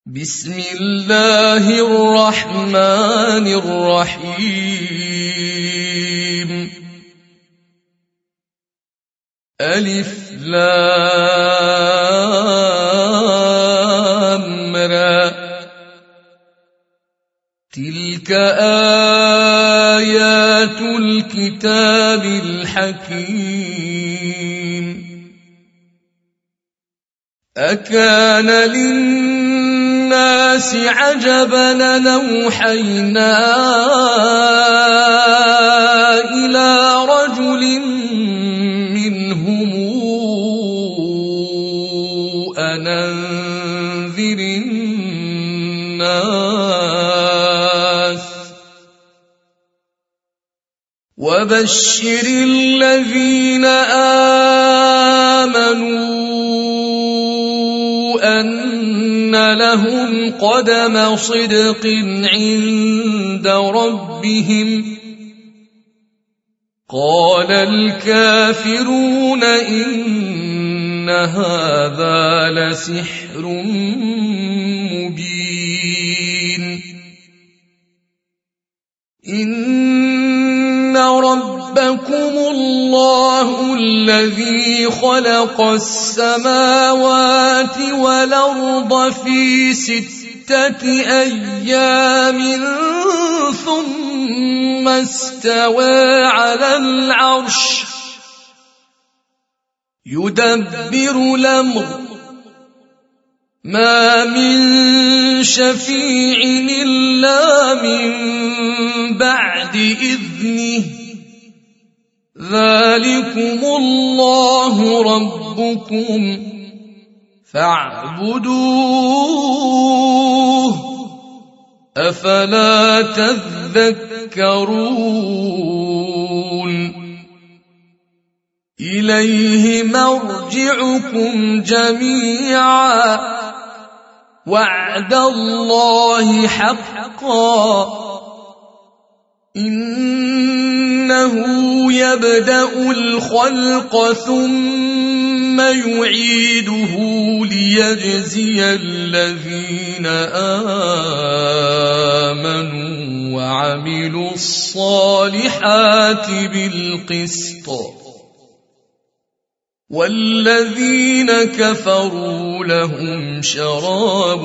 بسم الله الرحمن الرحيم. ألف لام را. تلك آيات الكتاب الحكيم. أكان للناس عجبا أن أوحينا إلى رجل منهم أن أنذر الناس وبشر الذين آمنوا أن لهم قدم صدق عند ربهم. قال الكافرون إن هذا لسحر مبين. إن ربكم الله الذي خلق السماوات والأرض في 6 أيام ثم استوى على العرش يدبر الأمر ما من شفيع إلا من بعد إذنه. ذلكم الله ربكم فاعبدوه أفلا تذكرون. إليه مرجعكم جميعا وعد الله حقا. إنه يبدأ الخلق ثم يعيده ليجزي الذين آمنوا وعملوا الصالحات بالقسط والذين كفروا لهم شراب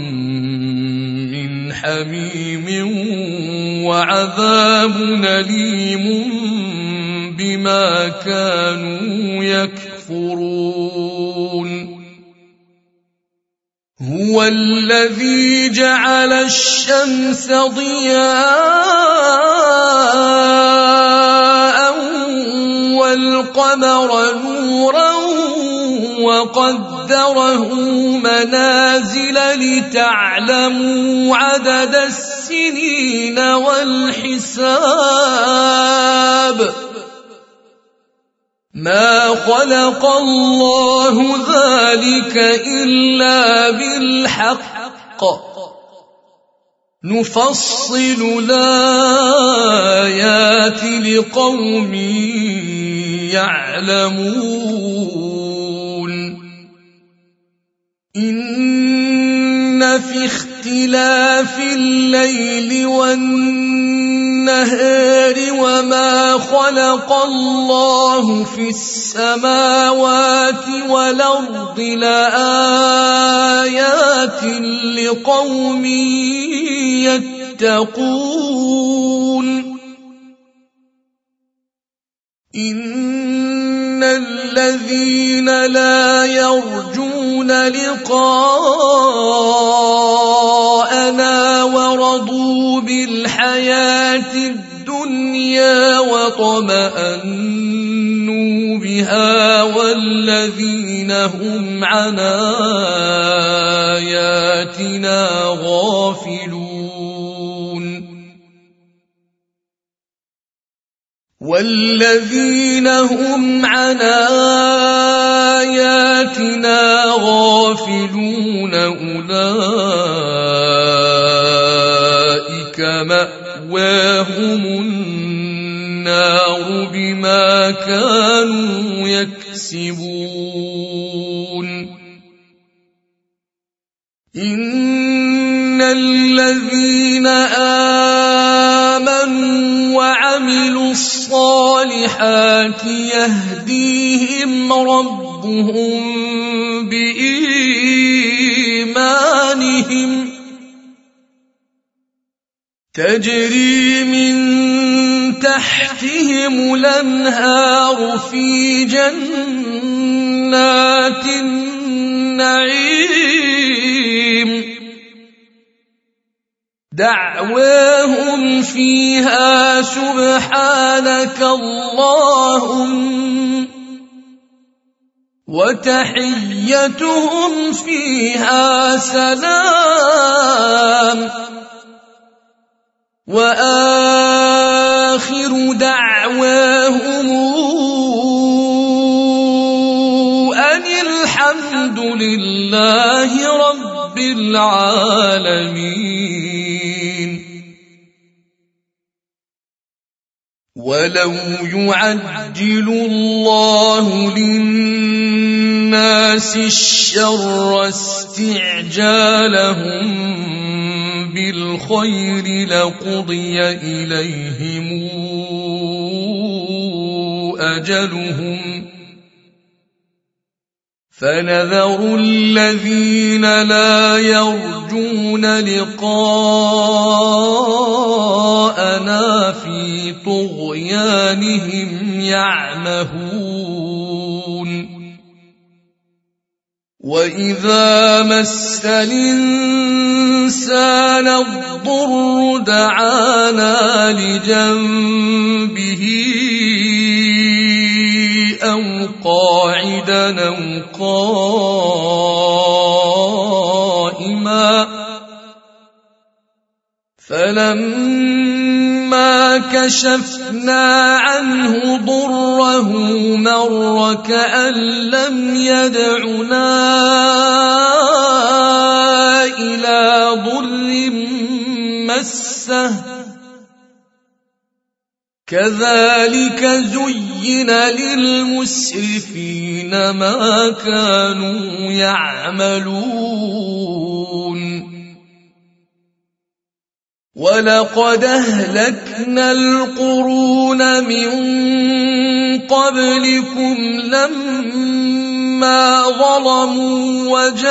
من حميم وعذاب أليم بما كانوا يكفرون. هو الذي جعل الشمس ضياء والقمر نورا وقدره منازل لتعلموا عدد السنين والحساب. ما خلق الله ذلك إلا بالحق نفصل الآيات لقوم يعلمون. إن في اختلاف الليل والنهار وما خلق الله في السماوات والأرض لآيات لقوم يتقون. إن الذين لا يرجون لقاءنا ورضوا بالحياة الدنيا واطمأنوا بها والذين هم عن آياتنا غافلون. والذين هم عن آياتنا غافلون أولئك مأواهم النار بما كانوا يكسبون. من الذين آمنوا وعملوا الصالحات يهديهم ربهم بإيمانهم تجري من تحتهم الأنهار في جنات النعيم دعواهم فيها سبحانك اللهم وتحيتهم فيها سلام وآخر دعواهم أن الحمد لله رب العالمين. ولو يعجل الله للناس الشر استعجالهم بالخير لقضي إليهم أجلهم فنذر الذين لا يرجون لقاءنا في طغيانهم يعمهون. وإذا مس الإنسان الضر دعانا لجنبه أو قاعدا أو قائما فلما كشفنا عنه ضره مر كأن لم يدعنا إلى ضر مسه كذلك زين للمسرفين ما كانوا يعملون. ولقد أهلكنا القرون من قبلكم لما ظلموا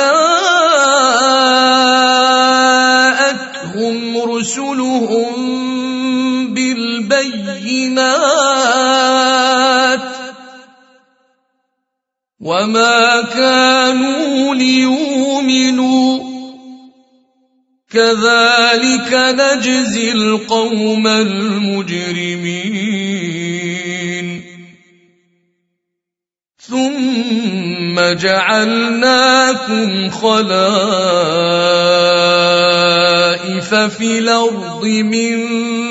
وجاءتهم رسلهم بالبينات وما كانوا ليؤمنوا كذلك نجزي القوم المجرمين. ثم جعلناكم خلائف في الأرض من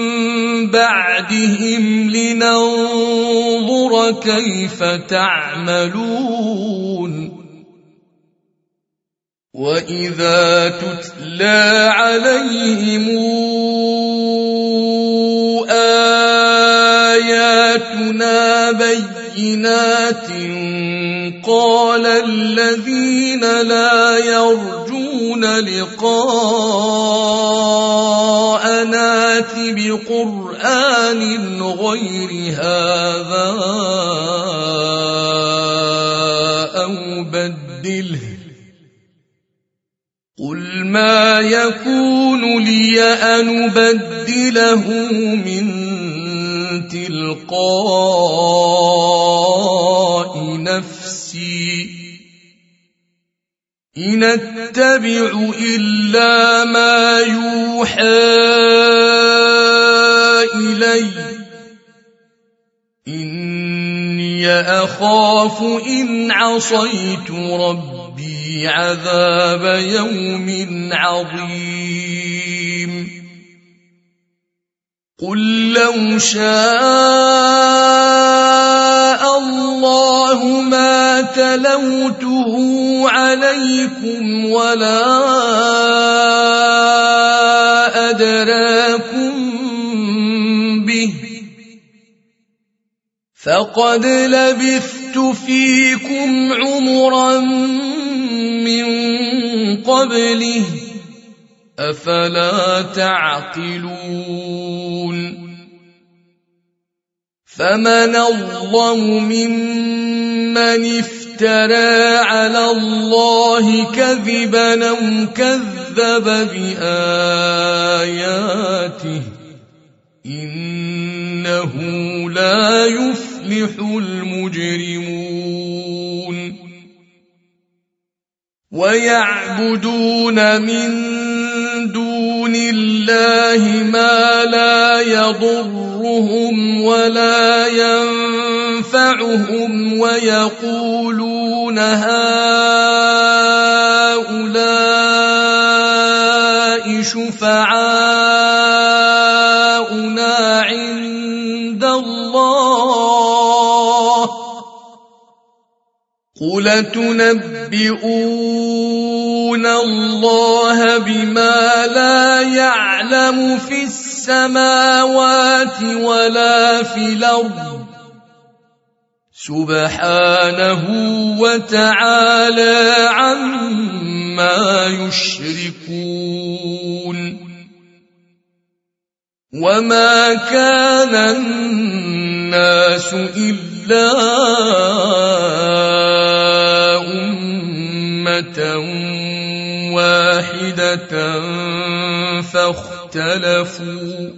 بعدهم لننظر كيف تعملون. وإذا تتلى عليهم آياتنا بينات قال الذين لا يرجون لقاءنا ائت بقرآن غير هذا أو بدله قل ما يكون لي أن أبدله من تلقاء نفسي إن أتبع إلا ما يوحى إلي إني أخاف إن عصيت ربي عذاب يوم عظيم. قل لو شاء الله ما تلوته عليكم ولا أدراكم به فقد لبثت فيكم عمرا من قبله أفلا تعقلون فمن أظلم ممن افترى على الله كذبا أو كذب بآياته إنه لا يفلح المجرمون ويعبدون من دون الله ما لا يضرهم ولا ينفعهم ويقولون هؤلاء شفعاؤنا عند الله قل تنبئون الله بما لا يعلم في السماوات ولا في الأرض سبحانه وتعالى عما يشركون وما كان الناس إلا أمة واحدة فاختلفوا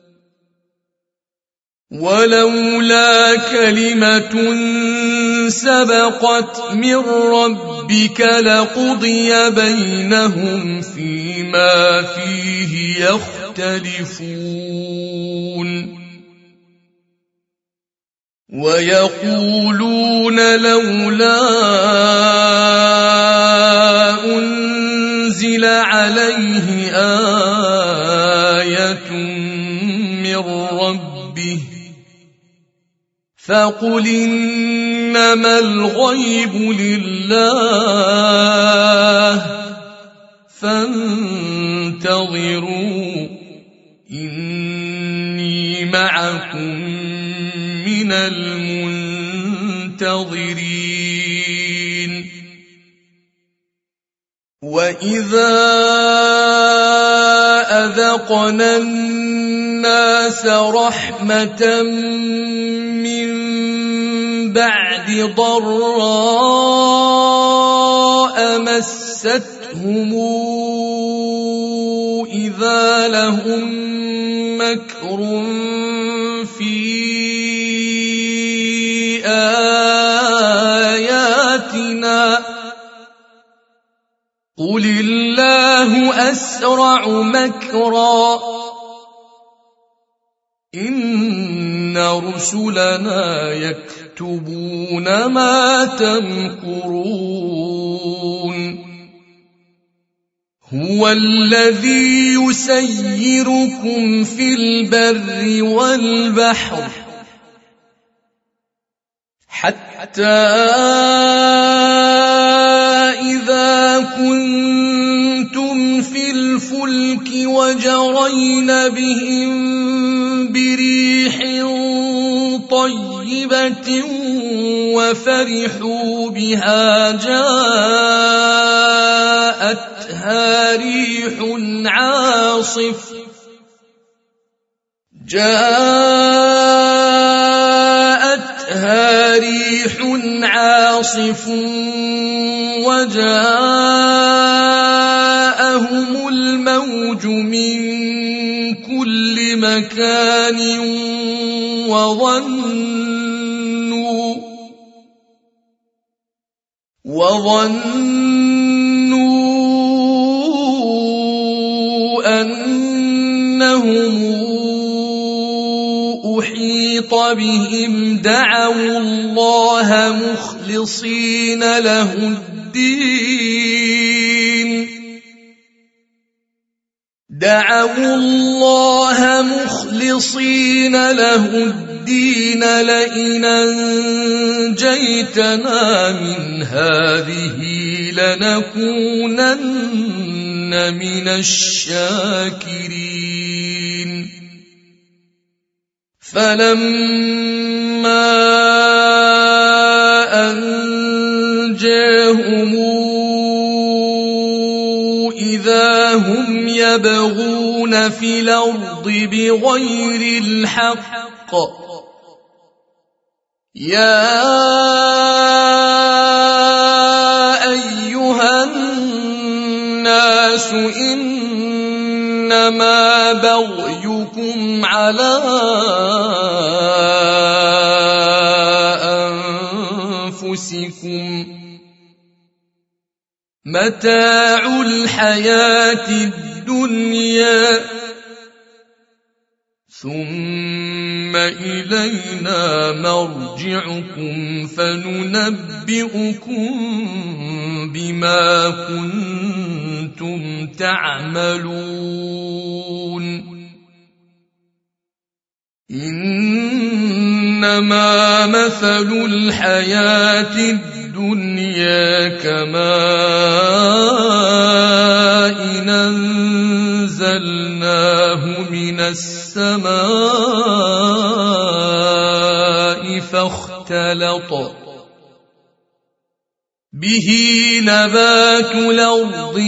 ولولا كلمة سبقت من ربك لقضي بينهم فيما فيه يختلفون ويقولون لولا أنزل عليه آية من ربه فقل إنما الغيب لله فانتظروا إني معكم من المنتظرين وإذا أذقنا الناس رحمة من بعد ضراء مستهم إذا لهم مكر في آياتنا قل الله أسرع مكرا إن رسلنا يكتبون ما تمكرون هو الذي يسيركم في البر والبحر حتى إذا كنتم في الفلك وجرين بهم بريح طيبة وفرحوا بها جاءتها ريح عاصف وجاءهم الموج من كل مكان وظنوا أنهم أحيط بهم دعوا الله مخلصين له الدين لئن أنجيتنا من هذه لنكونن من الشاكرين فلما أنجاهم إذا هم يبغون في الأرض بغير الحق يا أيها الناس إنما بغيكم على أنفسكم متاع الحياة الدنيا ثم إلينا مرجعكم فننبئكم بما كنتم تعملون إنما مثل الحياة الدنيا كماء أنزلناه من السماء فاختلط به نبات الأرض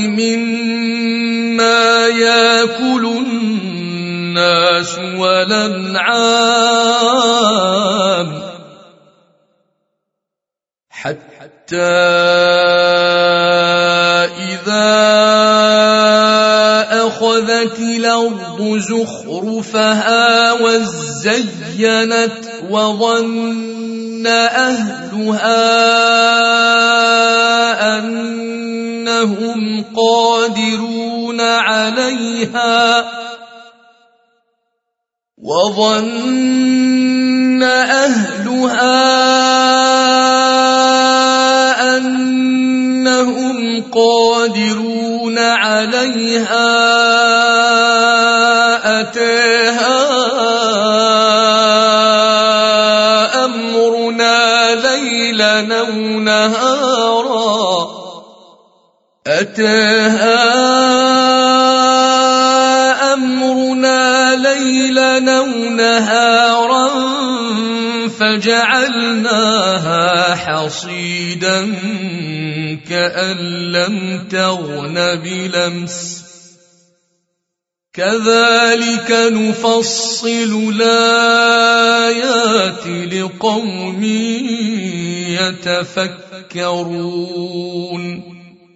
مما يأكل الناس والأنعام حتى إذا أخذت الأرض زخرفها وزينت وظن أهلها أنهم قادرون عليها أتاها أمرنا ليلا أو نهارا فجعلناها حصيدا كأن لم تغن بلمس كذلك نفصل الآيات لقوم يتفكرون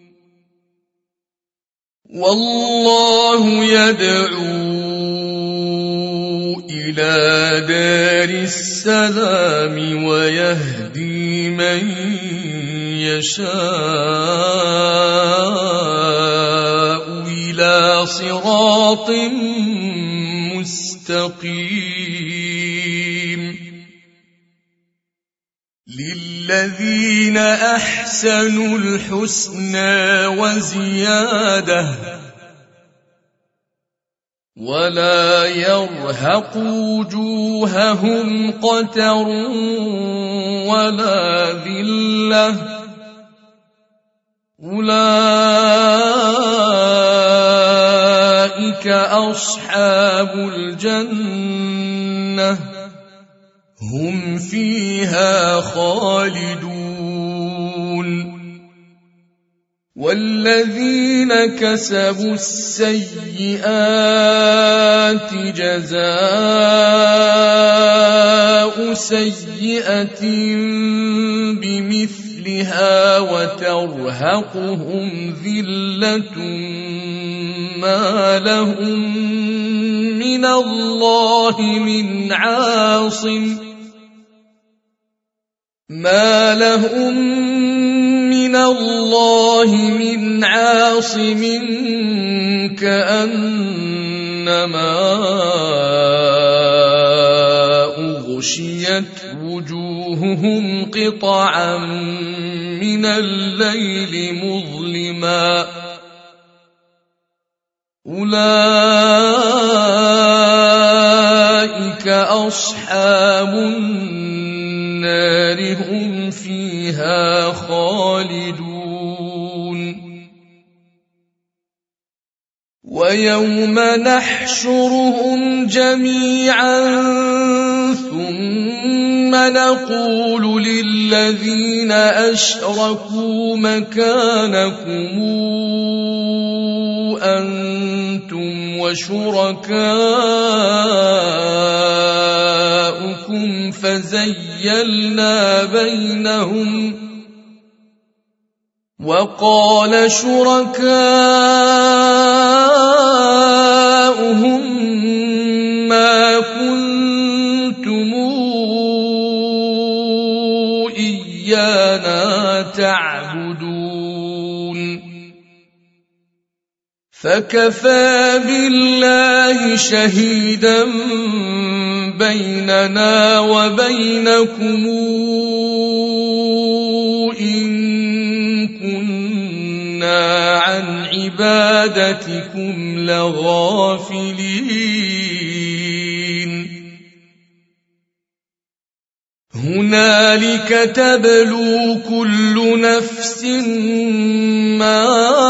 والله يدعو إلى دار السلام ويهدي من يشاء إلى صراط مستقيم للذين أحسنوا الحسنى وزيادة ولا يرهق وجوههم قتر ولا ذلة أولئك أصحاب الجنة هم فيها خالدون والذين كسبوا السيئات جزاء سيئة بمثلها وترهقهم ذلة ما لهم من الله من عاصم كأنما أغشيت وجوههم قطعا من الليل مظلما أولئك أصحاب النار هم فيها خالدون ويوم نحشرهم جميعا ثم نقول للذين أشركوا مكانكم أنتم وشركاؤكم فزيلنا بينهم وقال شركاؤهم ما كنتم إيانا تعبدون فكفى بالله شهيدا بيننا وبينكم إن كنا عن عبادتكم لغافلين هنالك تبلو كل نفس ما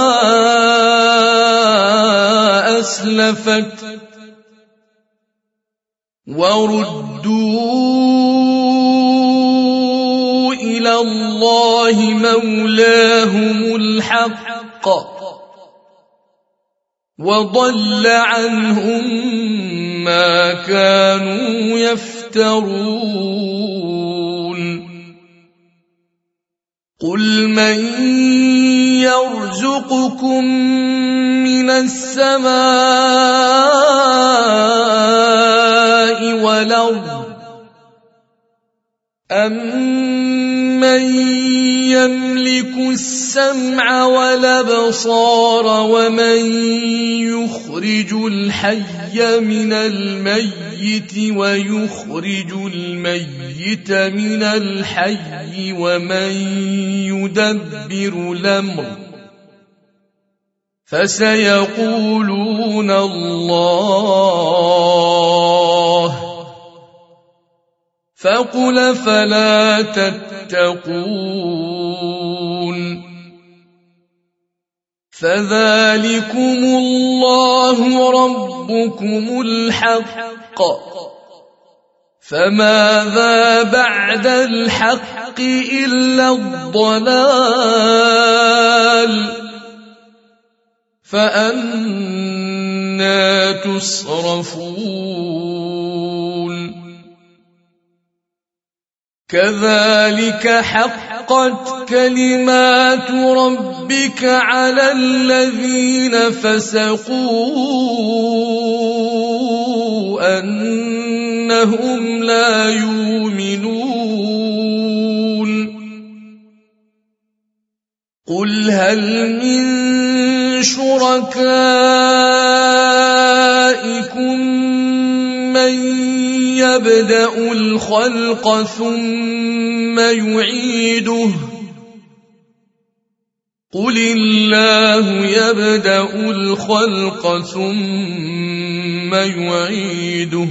أسلفت وردوا إلى الله مولاهم الحق وضل عنهم ما كانوا يفترون قل من يرزقكم من السماء والأرض أَمَّن يملك السمع والأبصار ومن يخرج الحي من الميت ويخرج الميت من الحي ومن يدبر الأمر فسيقولون الله فقل فلا تتقون فذلكم الله ربكم الحق فماذا بعد الحق إلا الضلال فأنى تصرفون كذلك حقت كلمات ربك على الذين فسقوا أنهم لا يؤمنون قل هل من شركائكم من يبدأ الخلق ثم يعيده قل الله يبدأ الخلق ثم يعيده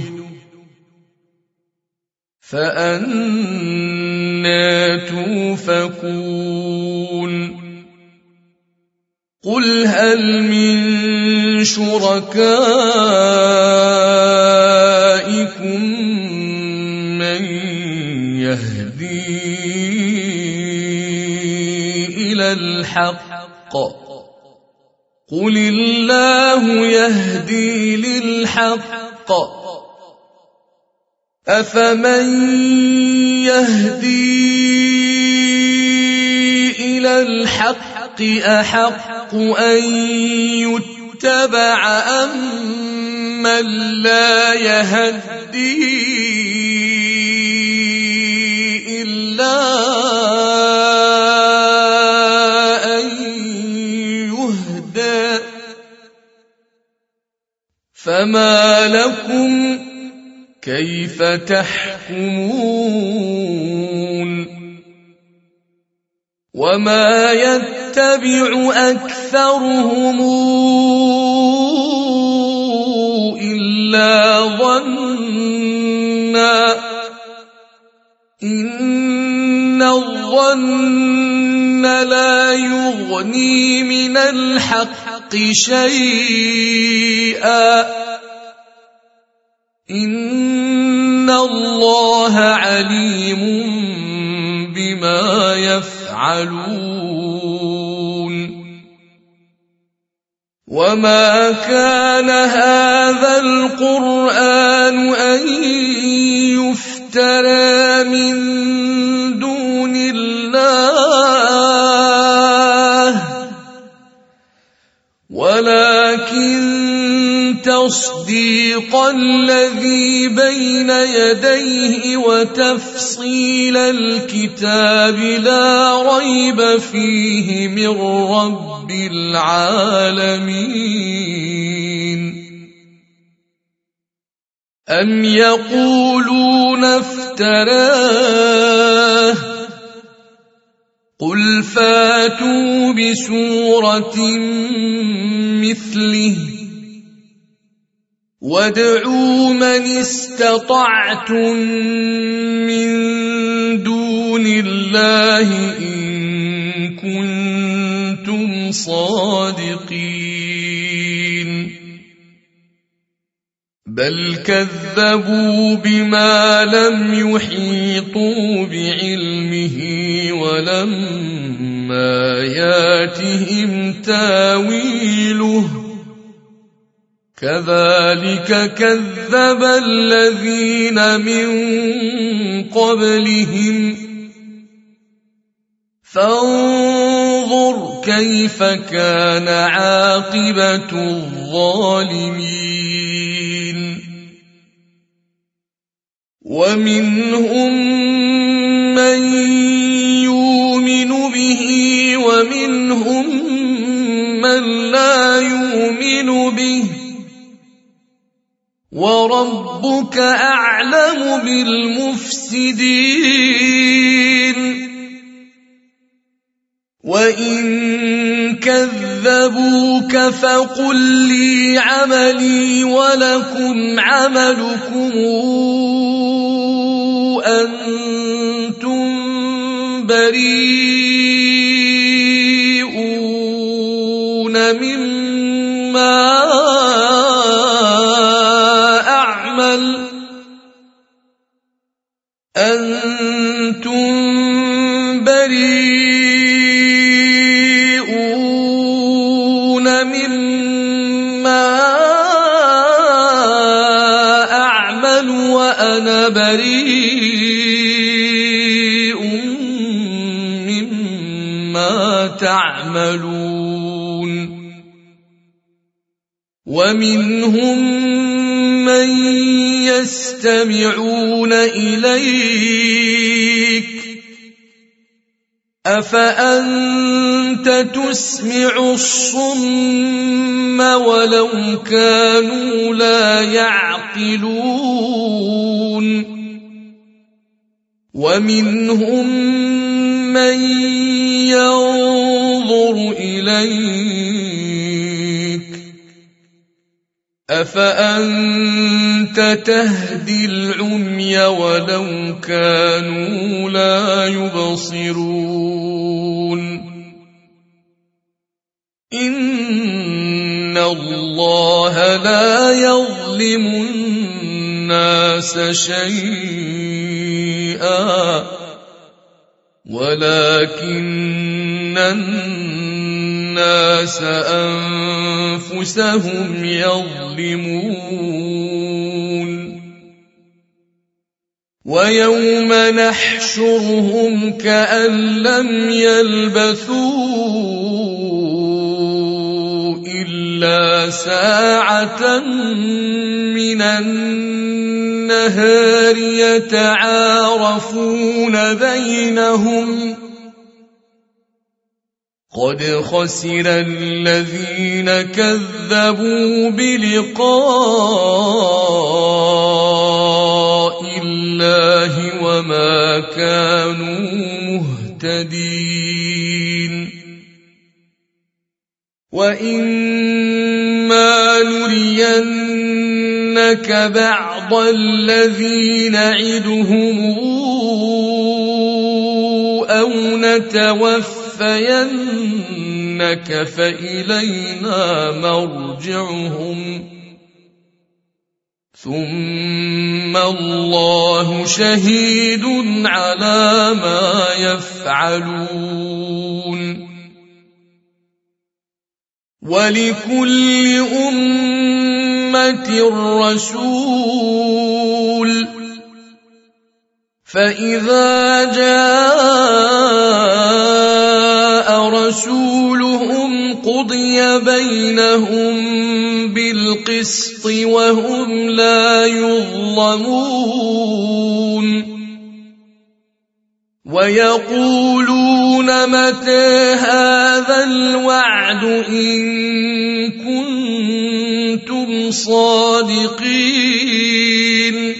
فأنى توفكون قل هل من شركائكم من يهدي إلى الحق قل الله يهدي للحق أفمن يهدي إلى الحق أحق أن يتبع أمن لا يهدي إلا أن يهدى فما لكم كيف تحكمون وما يتبع أكثرهم إلا ظنا إن الظن لا يغني من الحق شيئا إن الله عليم بما يفعلون وما كان هذا القرآن أن يفترى من دون الله ولكن تصديق الذي بين يديه وتفصيل الكتاب لا ريب فيه من رب العالمين أم يقولون افتراه قل فاتوا بسورة مثله وادعوا من استطعتم من دون الله إن كنتم صادقين بل كذبوا بما لم يحيطوا بعلمه ولما ياتهم تاويله كذلك كذب الذين من قبلهم فانظر كيف كان عاقبة الظالمين ومنهم من يؤمن به ومنهم من لا يؤمن به وربك أعلم بالمفسدين وإن كذبوك فقل لي عملي ولكم عملكم أنتم بريئون مما أعمل وأنا بريء مما تعملون ومنهم من يستمعون إليك أفأنت تسمع الصم ولو كانوا لا يعقلون ومنهم من ينظر إليك أفأنت تهدي العمي ولو كانوا لا يبصرون إن الله لا يظلم الناس شيئا ولكن الناس أنفسهم يظلمون ويوم نحشرهم كأن لم يلبثوا إلا ساعة من النهار يتعارفون بينهم قد خسر الذين كذبوا بلقاء الله وما كانوا مهتدين وإما نرينك بعض الذي نعدهم أو نتوفينك فإلينا مرجعهم ثم الله شهيد على ما يفعلون ولكل أمة رسول فإذا جاء رسولهم قضي بينهم بالقسط وهم لا يظلمون ويقولون متى هذا الوعد إن كنتم صادقين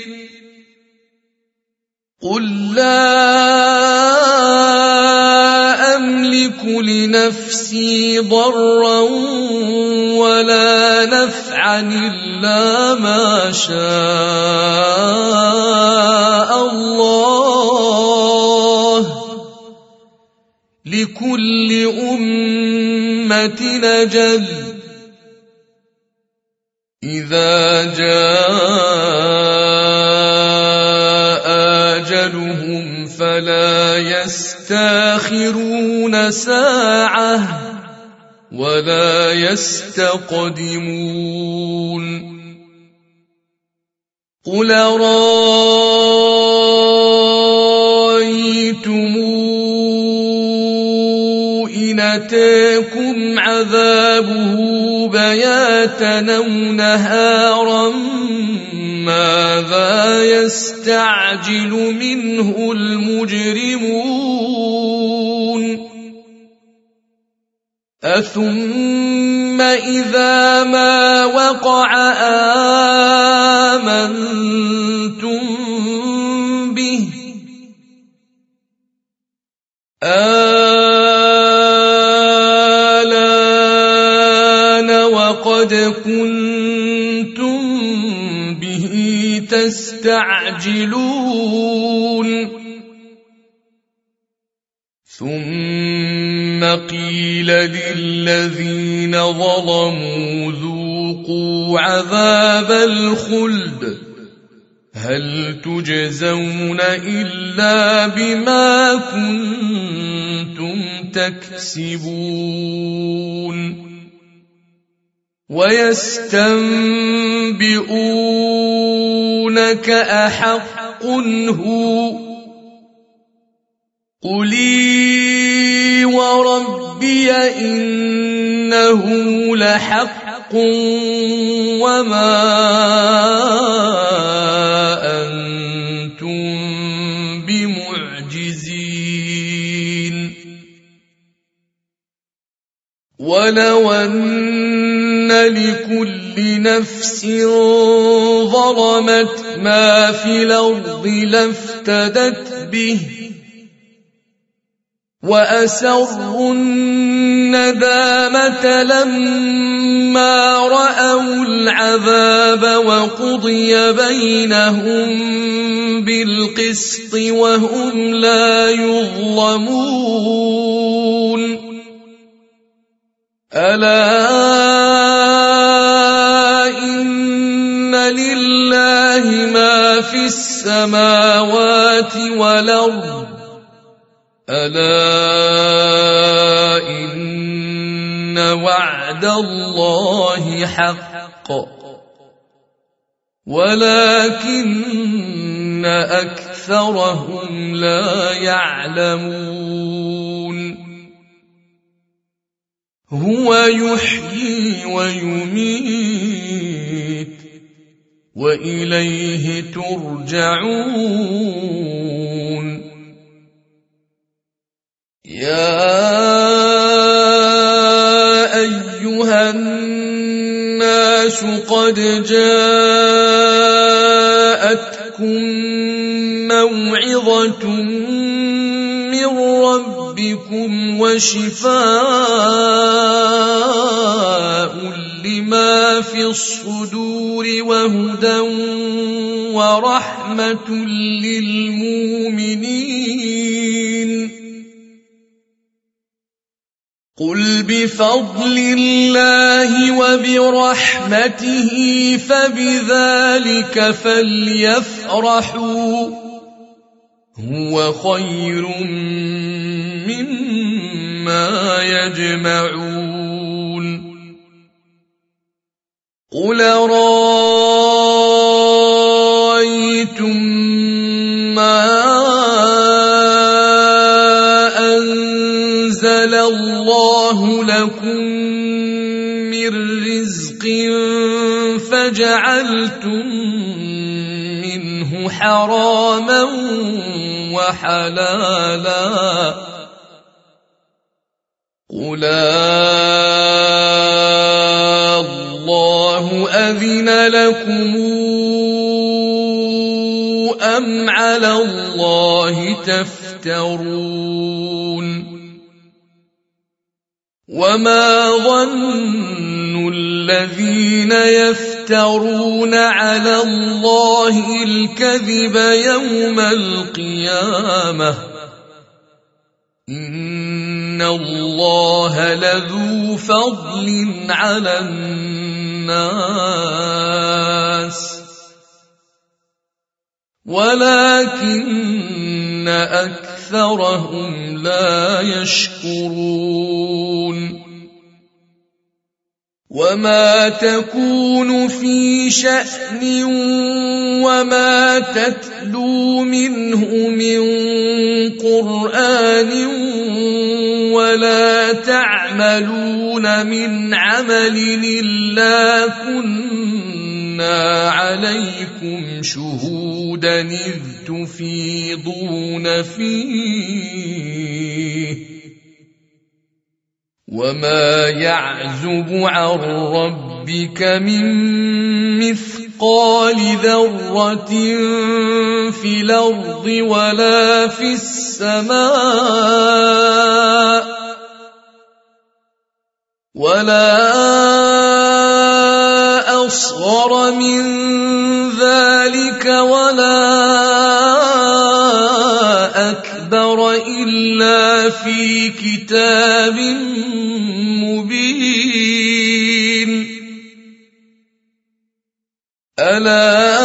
قل لا أملك لنفسي ضرا ولا نفعا إلا ما شاء الله لكل أمة أجل إذا جاء أجلهم فلا يستأخرون ساعة ولا يستقدمون قل رأيتم إن أتاكم عذابه بياتا أو نهارا ماذا يستعجل منه المجرمون أثم إذا ما وقع آمنتم به آلان وقد كنتم به تستعجلون ثم قيل للذين ظلموا ذوقوا عذاب الخلد هل تجزون إلا بما كنتم تكسبون ويستنبئونك أحق هو قل إي وربي إنه لحق وما أنتم بمعجزين ولو أن لكل نفس ظلمت ما في الأرض لافتدت به وأسروا الندامة لما رأوا العذاب وقضي بينهم بالقسط وهم لا يظلمون ألا إن لله ما في السماوات والأرض ألا إن وعد الله حق ولكن أكثرهم لا يعلمون هو يحيي ويميت وإليه ترجعون يا أيها الناس قد جاءتكم موعظة من ربكم وشفاء لما في الصدور وهدى ورحمة للمؤمنين قل بفضل الله وبرحمته فبذلك فليفرحوا هو خير مما يجمعون قل رأيتم ما أنزل الله لكم من رزق فجعلتم منه حراما وحلالا قل الله أذن لكم أم على الله تفترون وما ظن الذين يفترون على الله الكذب يوم القيامة إن الله لذو فضل على الناس ولكن أكثرهم لا يشكرون وما تكون في شأن وما تتلو منه من قرآن ولا تعملون من عمل إلا كنا عليكم شهودا إذ تفيضون فيه وما يعزب عن ربك من مثقال ذرة في الأرض ولا في السماء ولا أصغر من ذلك ولا أكبر إلا في كتاب مبين ألا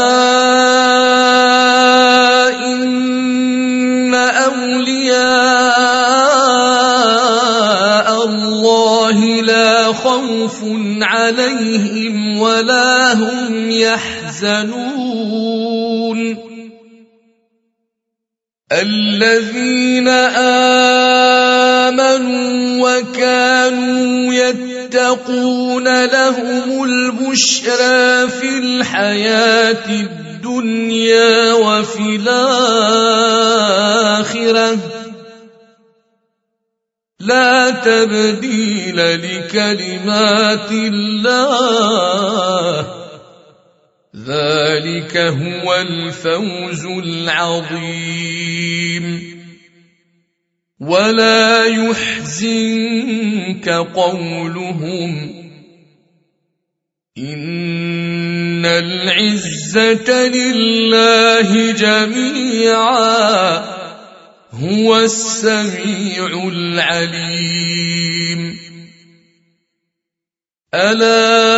إن أولياء الله لا خوف عليهم ولا هم يحزنون الذين آمنوا وكانوا يتقون لهم البشرى في الحياة الدنيا وفي الآخرة لا تبديل لكلمات الله ذلك هو الفوز العظيم ولا يحزنك قولهم إن العزة لله جميعا هو السميع العليم ألا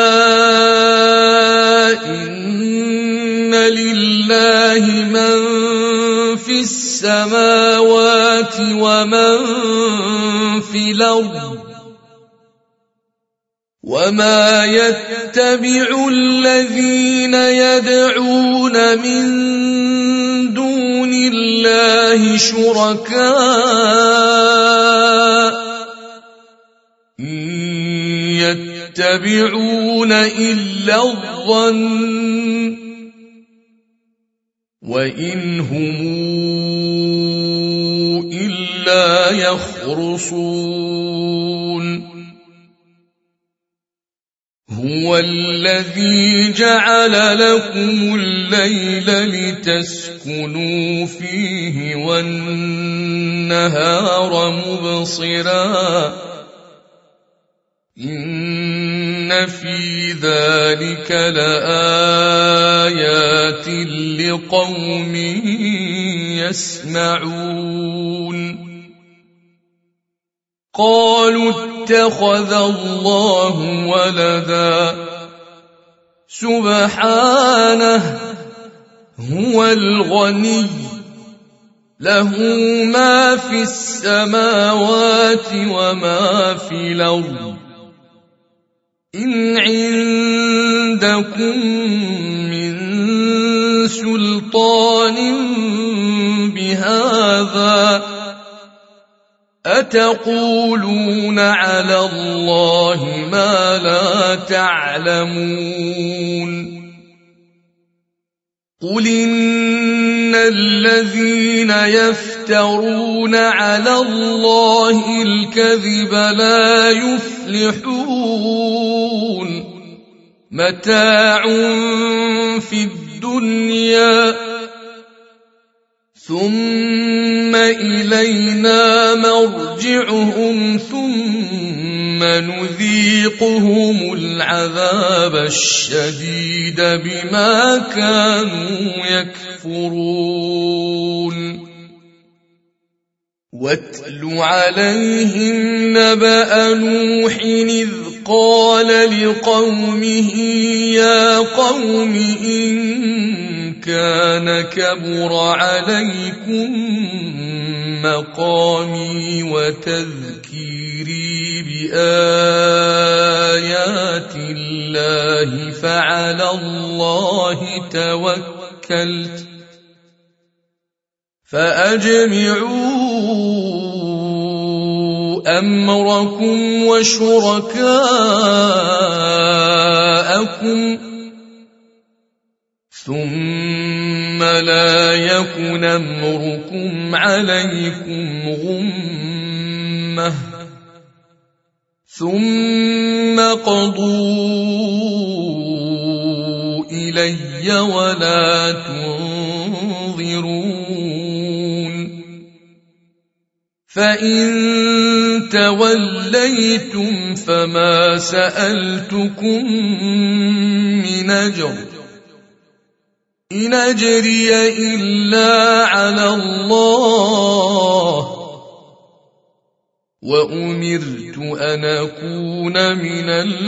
إن لله من في السماوات ومن في الأرض وما يتبع الذين يدعون من دون الله شركاء إن يتبعون إلا الظن وإن هم إلا يخرصون هو الذي جعل لكم الليل لتسكنوا فيه والنهار مبصرا إن في ذلك لآيات لقوم يسمعون قالوا اتخذ الله ولدا سبحانه هو الغني له ما في السماوات وما في الأرض إن عندكم من سلطان بهذا أتقولون على الله ما لا تعلمون قل إن الذين يفترون على الله الكذب لا يفلحون متاع في الدنيا ثم إلينا مرجعهم ثم نذيقهم العذاب الشديد بما كانوا يكفرون واتل عليهم نبأ نوح إذ قال لقومه يا قوم إن كان كبر عليكم مقامي وتذكيري بآيات الله فعلى الله توكلت فأجمعوا أمركم وشركاءكم ثم لا يكن أمركم عليكم غمة ثم قضوا إلي ولا تنظرون فإن توليتم فما سألتكم من أجر إن أجري إلا على الله وأمرت أن أكون من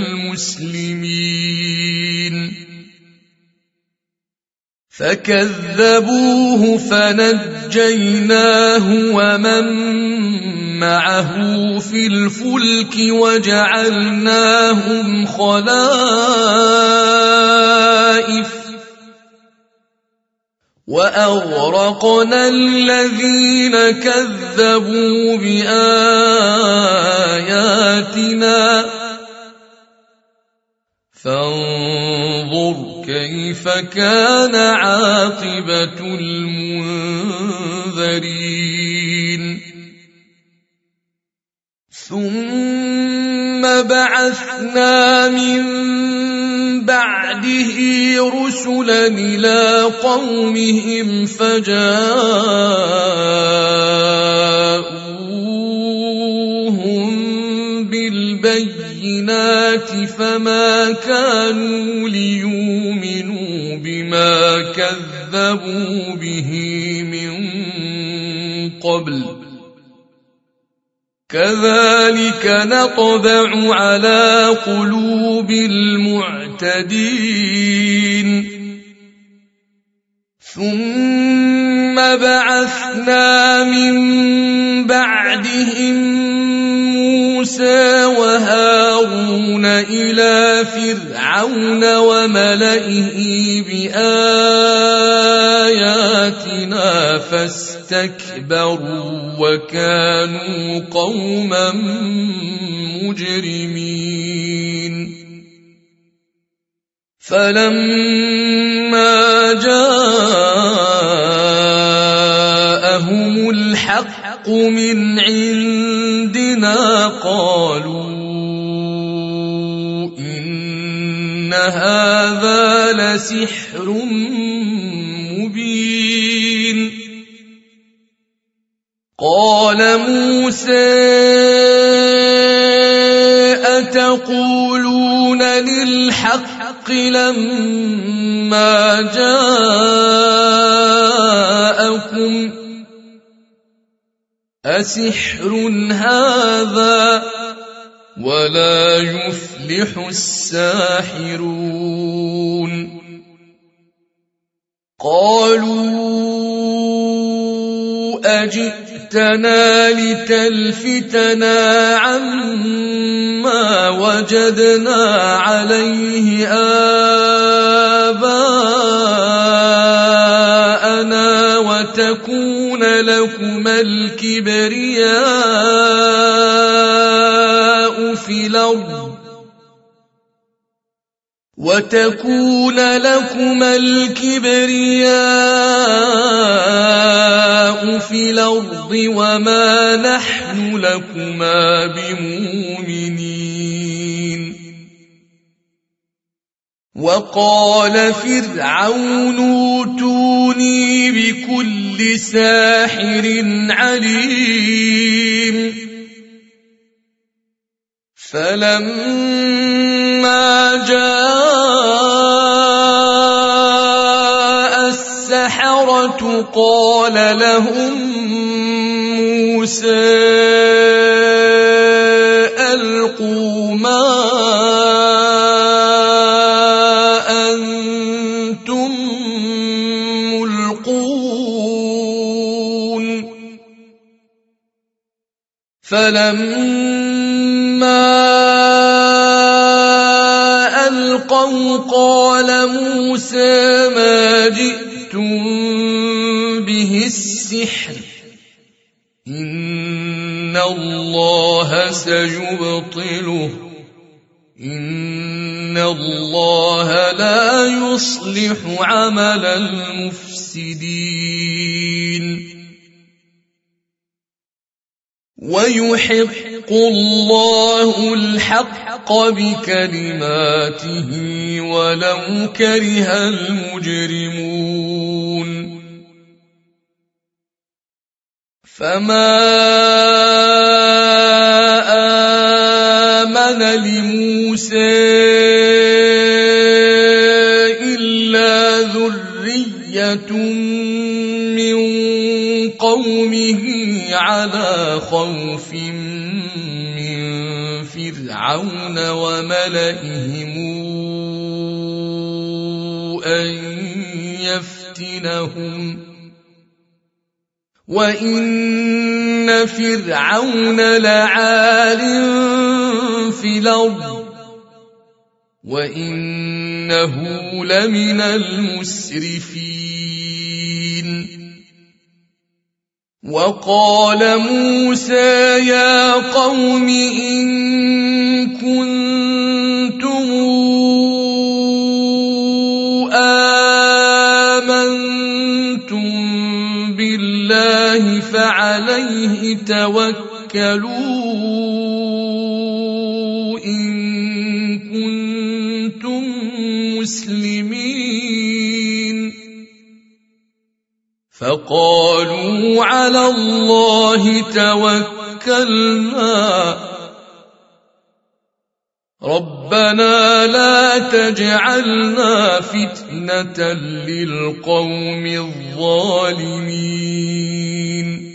المسلمين فكذبوه فنجيناه ومن معه في الفلك وجعلناهم خلائف وأغرقنا الذين كذبوا بآياتنا فانظر كيف كان عاقبة المنذرين ثم بعثنا من بعده رسلا إلى قومهم فجاءوهم بالبينات فما كانوا ليؤمنوا بما كذبوا به من قبل كذلك نطبع على قلوب المعتدين ثم بعثنا من بعدهم موسى وهارون إلى فرعون وملئه بآياتنا فاستكبروا وكانوا قوما مجرمين فلما جاءهم الحق من عندنا قالوا إن هذا لسحر مبين قال موسى أتقولون للحق لما جاءكم أسحر هذا ولا يفلح الساحرون قالوا أجئتنا لتلفتنا عما وجدنا عليه وتكون لكما الكبرياء في الأرض وما نحن لكما بمؤمنين. وقال فرعون اوتوني بكل ساحر عليم. فلما جاء السحرة قال لهم موسى ألقوا ما أنتم ملقون. فلما ألقوا قال موسى ما جئتم به السحر إن الله سيبطله إن الله لا يصلح عمل المفسدين. ويحق الله الحق بكلماته ولو كره المجرمون. فما آمن لموسى إلا ذرية من قومه على خوف من فرعون وملئهم أن يفتنهم وإن فرعون لعال في الأرض وإنه لمن المسرفين. وقال موسى يا قوم إن كنتم آمنتم بالله فعليه توكلوا إن كنتم مسلمين. فقالوا على الله توكلنا ربنا لا تجعلنا فتنة للقوم الظالمين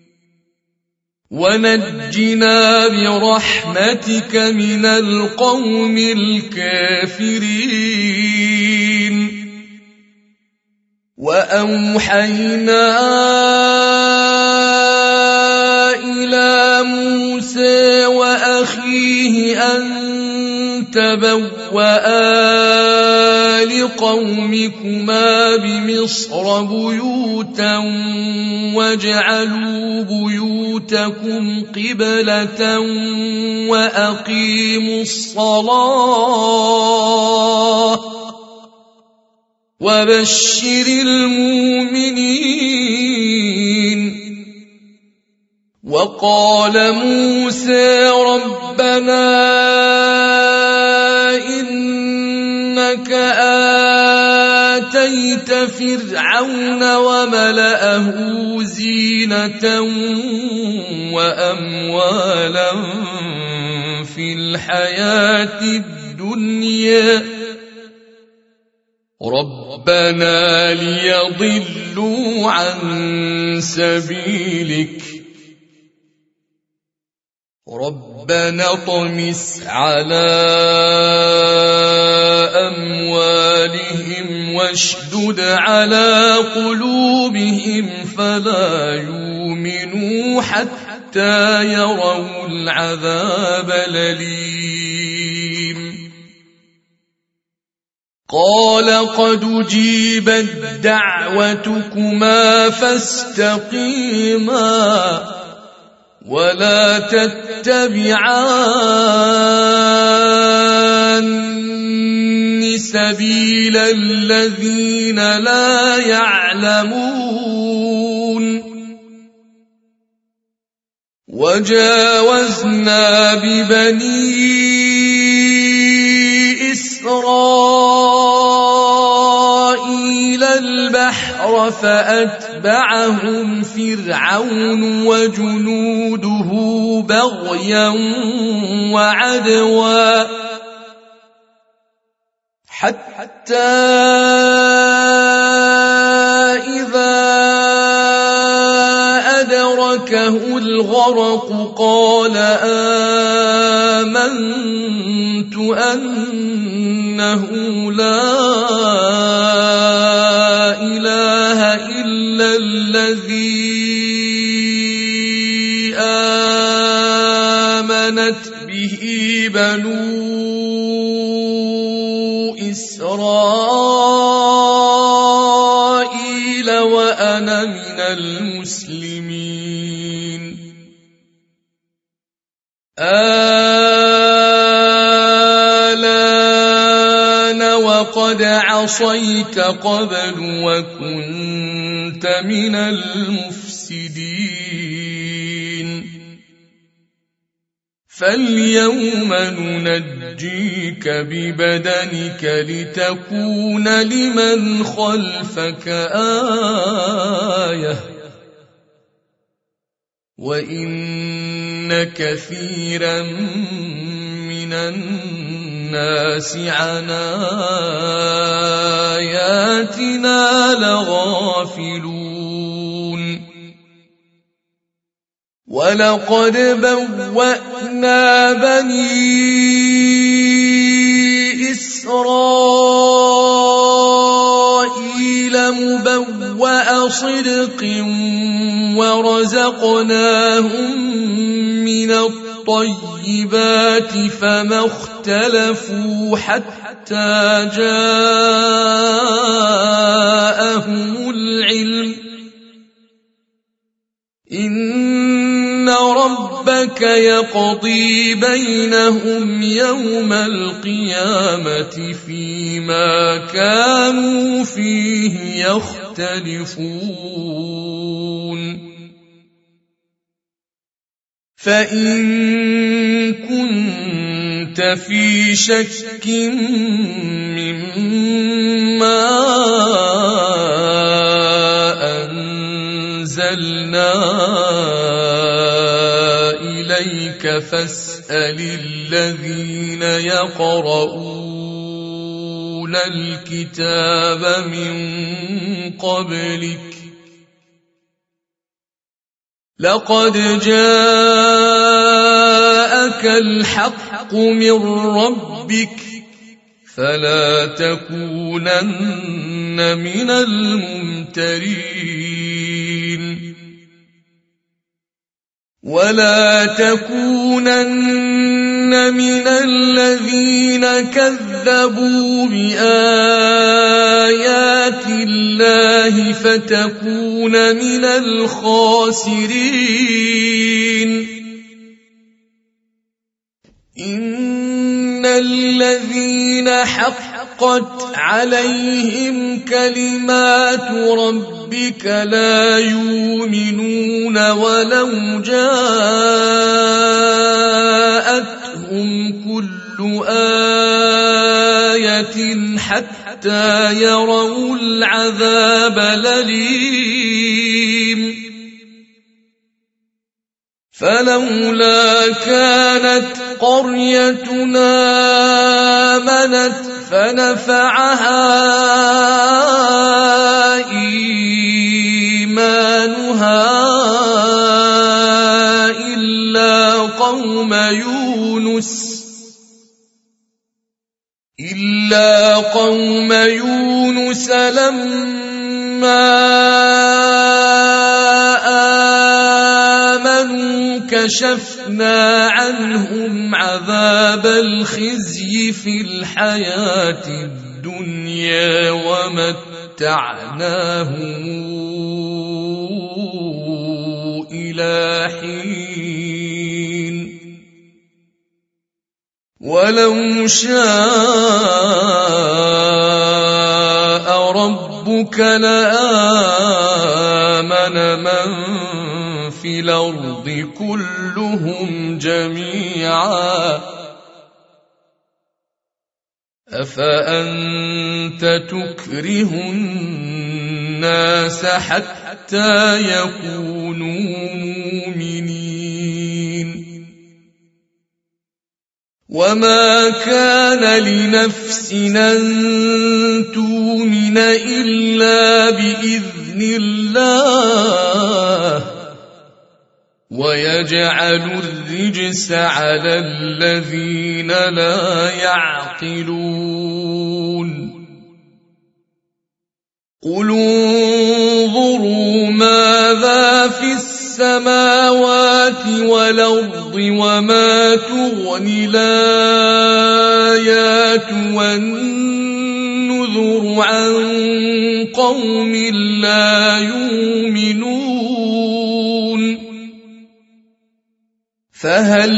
ونجنا برحمتك من القوم الكافرين. وأوحينا إلى موسى وأخيه أن تبوأ لقومكما بمصر بيوتا واجعلوا بيوتكم قبلة وأقيموا الصلاة وبشر المؤمنين. وقال موسى ربنا إنك آتيت فرعون وملأه زينة وأموالا في الحياة الدنيا ربنا ليضلوا عن سبيلك ربنا اطمس على أموالهم واشدد على قلوبهم فلا يؤمنوا حتى يروا العذاب الأليم. قال قد أجيبت دعوتكما فاستقيما ولا تتبعان سبيل الذين لا يعلمون وجاوزنا ببني إسرائيل البحر فأتبعهم فرعون وجنوده بغيا وعدوا حتى إذا أدركه الغرق قال آمنت أنه لا إله إلا الذي آمنت به بنو إسرائيل وأنا من المسلمين الآن وقد عصيت قبل وكنت من المفسدين فاليوم ننجيك ببدنك لتكون لمن خلفك آية وإن كثيرا من الناس عن آياتنا لغافلون ولقد بوأنا بني إسرائيل مبوأ صدق ورزقناهم من الطيبات فما اختلفوا حتى جاءهم العلم إن ربك يقضي بينهم يوم القيامة فيما كانوا فيه يختلفون فإن كنت في شك مما أنزلنا إليك فاسأل الذين يقرؤون الكتاب من قبلك لقد جاءك الحق من ربك فلا تكونن من الممترين ولا تكونن من الذين كذبوا بآيات الله فتكون من الخاسرين إن الذين حقت عليهم كلمات ربك لا يؤمنون ولو جاءتهم كل آية حتى يروا العذاب الأليم فلولا كانت قريتنا آمنت فنفعها إيمانها إلا قوم يونس لما آمنوا كشفنا عنهم عذاب الخزي في الحياة الدنيا ومتعناهم إلى حين ولو شاء ربك لآمن من في الأرض كلهم جميعا أفأنت تكره الناس حتى يكونوا مؤمنين وما كان لنفس أن تؤمن إلا بإذن الله ويجعل الرجس على الذين لا يعقلون قل انظروا ماذا في السماوات والأرض وما تغني الآيات والنذر عن قوم لا يؤمنون فهل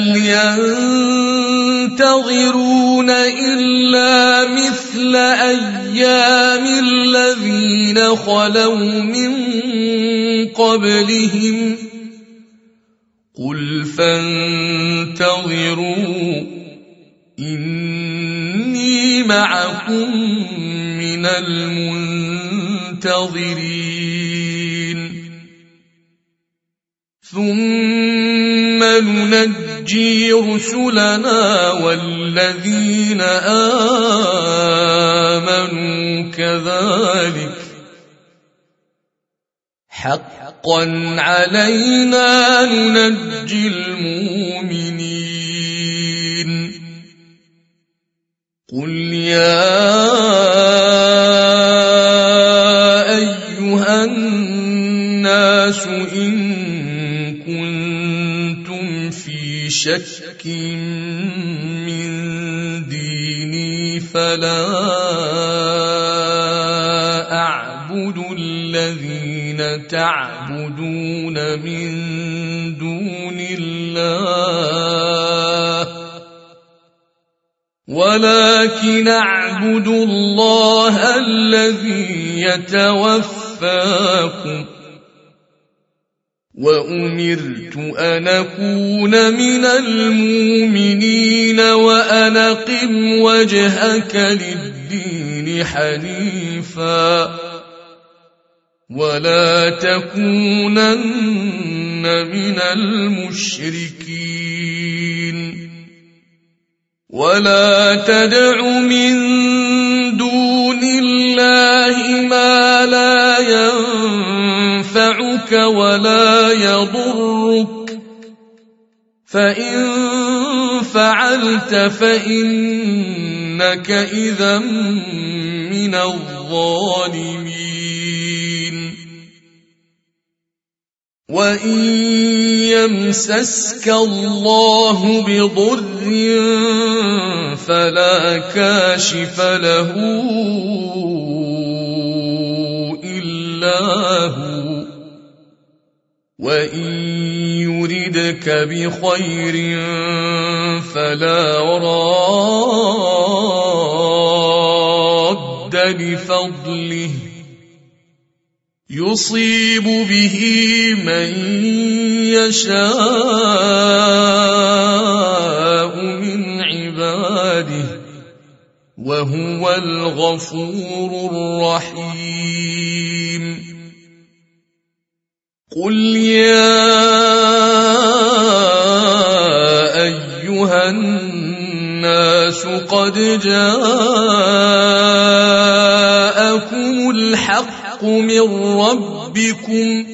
ينتظرون إلا مثل أيام الذين خلوا من قبلهم قل فانتظروا إني معكم من المنتظرين ثم ننجي رسلنا والذين آمنوا كذلك حقا علينا ننجي المؤمنين قل يا أيها الناس إن كنتم في شك من ديني فلا أعبد الذين تعبدون من دون الله ولكن أعبد الله الذي يتوفاكم وأمرت أن أكون من المؤمنين وأن أقم وجهك للدين حنيفا ولا تكونن من المشركين ولا تدع من دون الله ما لا ينفعك ولا يضرك فإن فعلت فإنك إذا من الظالمين وإن يمسسك الله بضر فلا كاشف له إلا هو وإن يردك بخير فلا راد لفضله يصيب به من يشاء من عباده وهو الغفور الرحيم قل يا أيها الناس قد جاءكم الحق من ربكم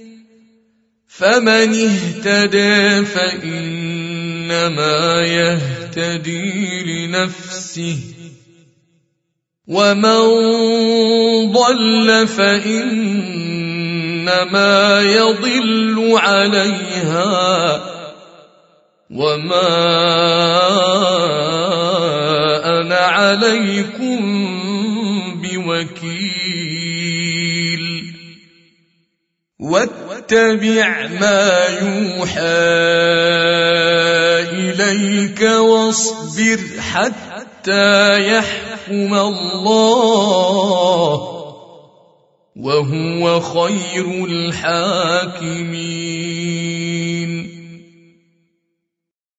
فمن اهتدى فإنما يهتدي لنفسه ومن ضل فإنما يضل عليها وما أنا عليكم واتبع ما يوحى إليك واصبر حتى يحكم الله وهو خير الحاكمين.